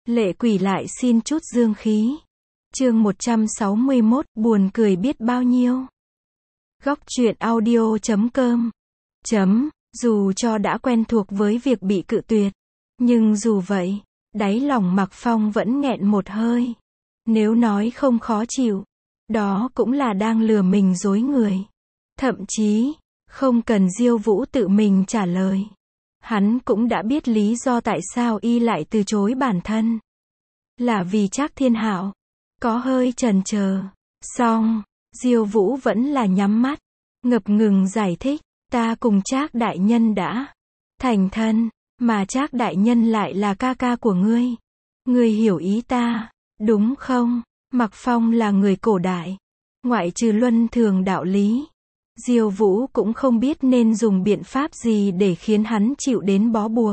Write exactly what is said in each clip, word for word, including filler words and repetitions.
Lệ quỷ lại xin chút dương khí. Chương một trăm sáu mươi mốt, buồn cười biết bao nhiêu. Góc truyện audio chấm com. Chấm, dù cho đã quen thuộc với việc bị cự tuyệt, nhưng dù vậy, đáy lòng Mạc Phong vẫn nghẹn một hơi. Nếu nói không khó chịu, đó cũng là đang lừa mình dối người. Thậm chí, không cần Diêu Vũ tự mình trả lời, hắn cũng đã biết lý do tại sao y lại từ chối bản thân. Là vì Trác Thiên Hạo. Có hơi chần chờ. Xong, Diêu Vũ vẫn là nhắm mắt, ngập ngừng giải thích, ta cùng Trác đại nhân đã thành thân, mà Trác đại nhân lại là ca ca của ngươi. Ngươi hiểu ý ta, đúng không? Mạc Phong là người cổ đại, ngoại trừ luân thường đạo lý, Diêu Vũ cũng không biết nên dùng biện pháp gì để khiến hắn chịu đến bó buộc.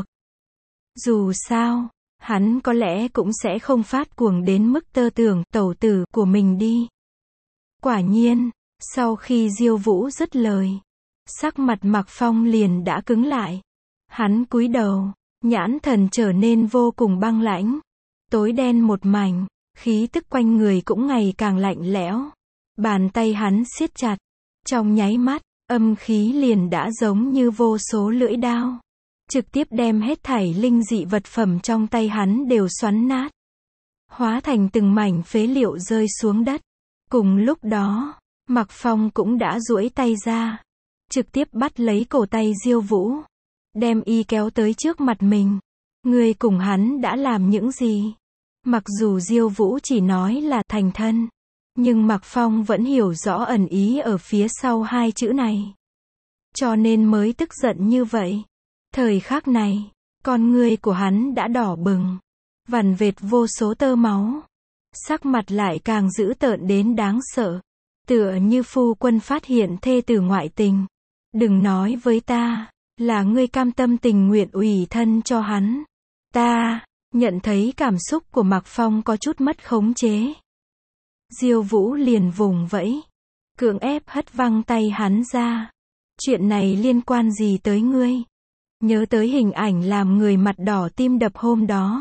Dù sao, hắn có lẽ cũng sẽ không phát cuồng đến mức tơ tưởng tẩu tử của mình đi. Quả nhiên, sau khi Diêu Vũ dứt lời, sắc mặt Mạc Phong liền đã cứng lại. Hắn cúi đầu, nhãn thần trở nên vô cùng băng lãnh, tối đen một mảnh, khí tức quanh người cũng ngày càng lạnh lẽo. Bàn tay hắn siết chặt, trong nháy mắt, âm khí liền đã giống như vô số lưỡi đao, trực tiếp đem hết thảy linh dị vật phẩm trong tay hắn đều xoắn nát, hóa thành từng mảnh phế liệu rơi xuống đất. Cùng lúc đó, Mạc Phong cũng đã duỗi tay ra, trực tiếp bắt lấy cổ tay Diêu Vũ, đem y kéo tới trước mặt mình. Ngươi cùng hắn đã làm những gì? Mặc dù Diêu Vũ chỉ nói là thành thân, nhưng Mạc Phong vẫn hiểu rõ ẩn ý ở phía sau hai chữ này, cho nên mới tức giận như vậy. Thời khắc này, con ngươi của hắn đã đỏ bừng, vằn vệt vô số tơ máu, sắc mặt lại càng dữ tợn đến đáng sợ, tựa như phu quân phát hiện thê tử ngoại tình. Đừng nói với ta, là ngươi cam tâm tình nguyện ủy thân cho hắn. Ta, nhận thấy cảm xúc của Mạc Phong có chút mất khống chế. Diêu Vũ liền vùng vẫy, cưỡng ép hất văng tay hắn ra. Chuyện này liên quan gì tới ngươi? Nhớ tới hình ảnh làm người mặt đỏ tim đập hôm đó,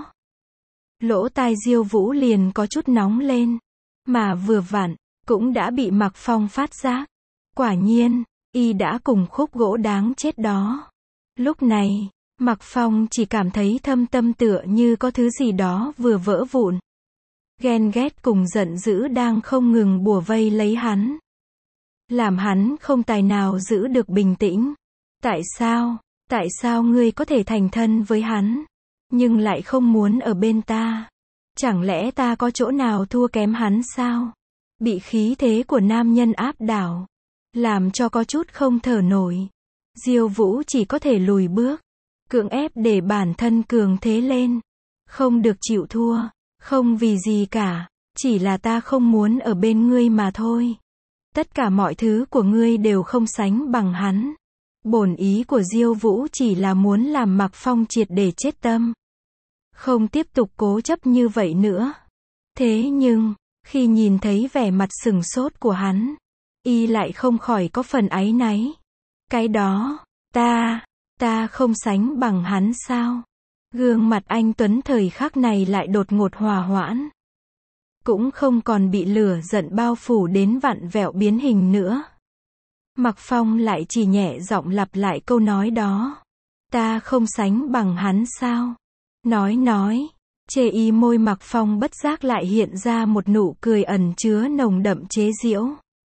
lỗ tai Diêu Vũ liền có chút nóng lên, mà vừa vặn, cũng đã bị Mạc Phong phát giác. Quả nhiên, y đã cùng khúc gỗ đáng chết đó. Lúc này, Mạc Phong chỉ cảm thấy thâm tâm tựa như có thứ gì đó vừa vỡ vụn. Ghen ghét cùng giận dữ đang không ngừng bủa vây lấy hắn, làm hắn không tài nào giữ được bình tĩnh. Tại sao? Tại sao ngươi có thể thành thân với hắn, nhưng lại không muốn ở bên ta? Chẳng lẽ ta có chỗ nào thua kém hắn sao? Bị khí thế của nam nhân áp đảo, làm cho có chút không thở nổi. Diêu Vũ chỉ có thể lùi bước, cưỡng ép để bản thân cường thế lên. Không được chịu thua, không vì gì cả, chỉ là ta không muốn ở bên ngươi mà thôi. Tất cả mọi thứ của ngươi đều không sánh bằng hắn. Bổn ý của Diêu Vũ chỉ là muốn làm Mạc Phong triệt để chết tâm, không tiếp tục cố chấp như vậy nữa. Thế nhưng, khi nhìn thấy vẻ mặt sừng sốt của hắn, y lại không khỏi có phần áy náy. Cái đó, ta, ta không sánh bằng hắn sao? Gương mặt anh Tuấn thời khắc này lại đột ngột hòa hoãn, cũng không còn bị lửa giận bao phủ đến vặn vẹo biến hình nữa. Mạc Phong lại chỉ nhẹ giọng lặp lại câu nói đó. Ta không sánh bằng hắn sao? Nói nói, chê y môi Mạc Phong bất giác lại hiện ra một nụ cười ẩn chứa nồng đậm chế giễu.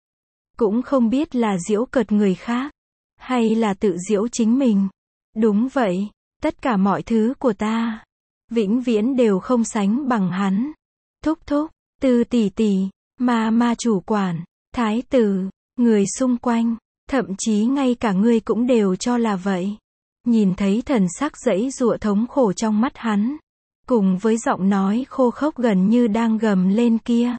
Cũng không biết là giễu cợt người khác, hay là tự giễu chính mình. Đúng vậy, tất cả mọi thứ của ta, vĩnh viễn đều không sánh bằng hắn. Thúc thúc, Tư tỷ tỷ, ma ma chủ quản, thái tử, người xung quanh, thậm chí ngay cả ngươi cũng đều cho là vậy. Nhìn thấy thần sắc giãy giụa thống khổ trong mắt hắn, cùng với giọng nói khô khốc gần như đang gầm lên kia,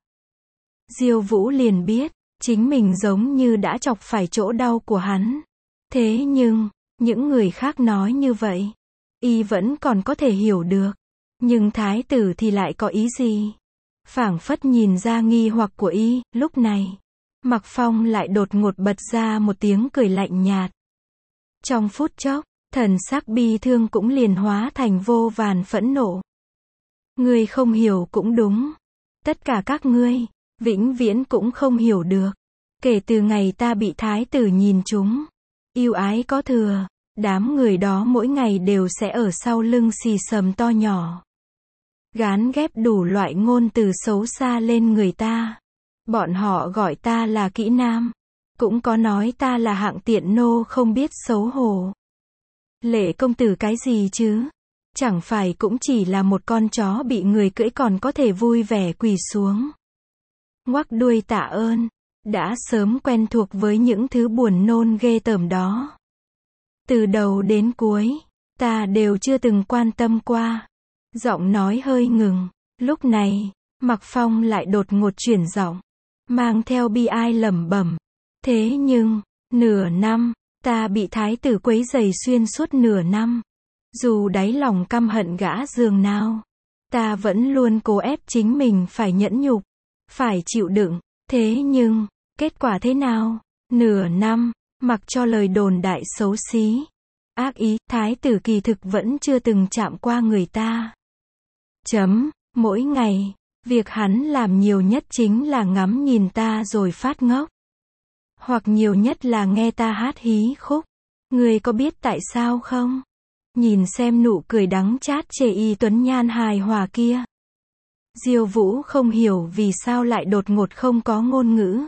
Diêu Vũ liền biết, chính mình giống như đã chọc phải chỗ đau của hắn. Thế nhưng, những người khác nói như vậy, y vẫn còn có thể hiểu được. Nhưng thái tử thì lại có ý gì? Phảng phất nhìn ra nghi hoặc của y, lúc này, Mạc Phong lại đột ngột bật ra một tiếng cười lạnh nhạt. Trong phút chốc, thần sắc bi thương cũng liền hóa thành vô vàn phẫn nộ. Ngươi không hiểu cũng đúng. Tất cả các ngươi, vĩnh viễn cũng không hiểu được. Kể từ ngày ta bị thái tử nhìn chúng, yêu ái có thừa, đám người đó mỗi ngày đều sẽ ở sau lưng xì xầm to nhỏ. Gán ghép đủ loại ngôn từ xấu xa lên người ta. Bọn họ gọi ta là kỹ nam. Cũng có nói ta là hạng tiện nô không biết xấu hổ. Lệ công tử cái gì chứ? Chẳng phải cũng chỉ là một con chó bị người cưỡi còn có thể vui vẻ quỳ xuống. Ngoắc đuôi tạ ơn. Đã sớm quen thuộc với những thứ buồn nôn ghê tởm đó. Từ đầu đến cuối, ta đều chưa từng quan tâm qua. Giọng nói hơi ngừng. Lúc này, Mặc Phong lại đột ngột chuyển giọng, mang theo bi ai lẩm bẩm. Thế nhưng, nửa năm, ta bị thái tử quấy rầy xuyên suốt nửa năm. Dù đáy lòng căm hận gã giường nào, ta vẫn luôn cố ép chính mình phải nhẫn nhục, phải chịu đựng. Thế nhưng, kết quả thế nào? Nửa năm, mặc cho lời đồn đại xấu xí, ác ý, thái tử kỳ thực vẫn chưa từng chạm qua người ta. Chấm, mỗi ngày, việc hắn làm nhiều nhất chính là ngắm nhìn ta rồi phát ngốc. Hoặc nhiều nhất là nghe ta hát hí khúc. Ngươi có biết tại sao không? Nhìn xem nụ cười đắng chát chê y tuấn nhan hài hòa kia. Diêu Vũ không hiểu vì sao lại đột ngột không có ngôn ngữ.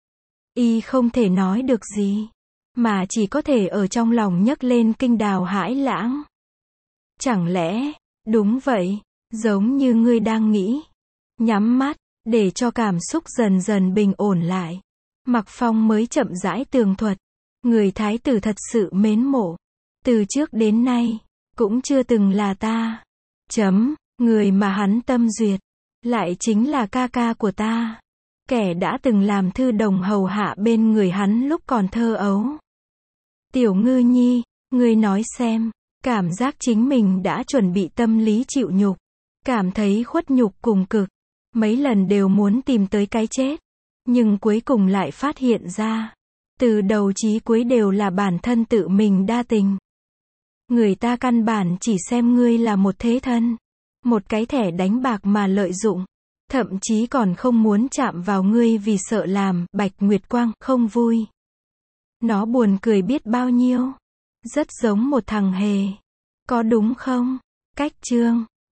Y không thể nói được gì, mà chỉ có thể ở trong lòng nhấc lên kinh đào hãi lãng. Chẳng lẽ, đúng vậy, giống như ngươi đang nghĩ. Nhắm mắt, để cho cảm xúc dần dần bình ổn lại. Mặc Phong mới chậm rãi tường thuật. Người thái tử thật sự mến mộ. Từ trước đến nay, cũng chưa từng là ta. Chấm, người mà hắn tâm duyệt, lại chính là ca ca của ta. Kẻ đã từng làm thư đồng hầu hạ bên người hắn lúc còn thơ ấu. Tiểu Ngư Nhi, ngươi nói xem, cảm giác chính mình đã chuẩn bị tâm lý chịu nhục. Cảm thấy khuất nhục cùng cực. Mấy lần đều muốn tìm tới cái chết. Nhưng cuối cùng lại phát hiện ra, từ đầu chí cuối đều là bản thân tự mình đa tình. Người ta căn bản chỉ xem ngươi là một thế thân, một cái thẻ đánh bạc mà lợi dụng, thậm chí còn không muốn chạm vào ngươi vì sợ làm Bạch Nguyệt Quang không vui. Nó buồn cười biết bao nhiêu, rất giống một thằng hề. Có đúng không? Cách chương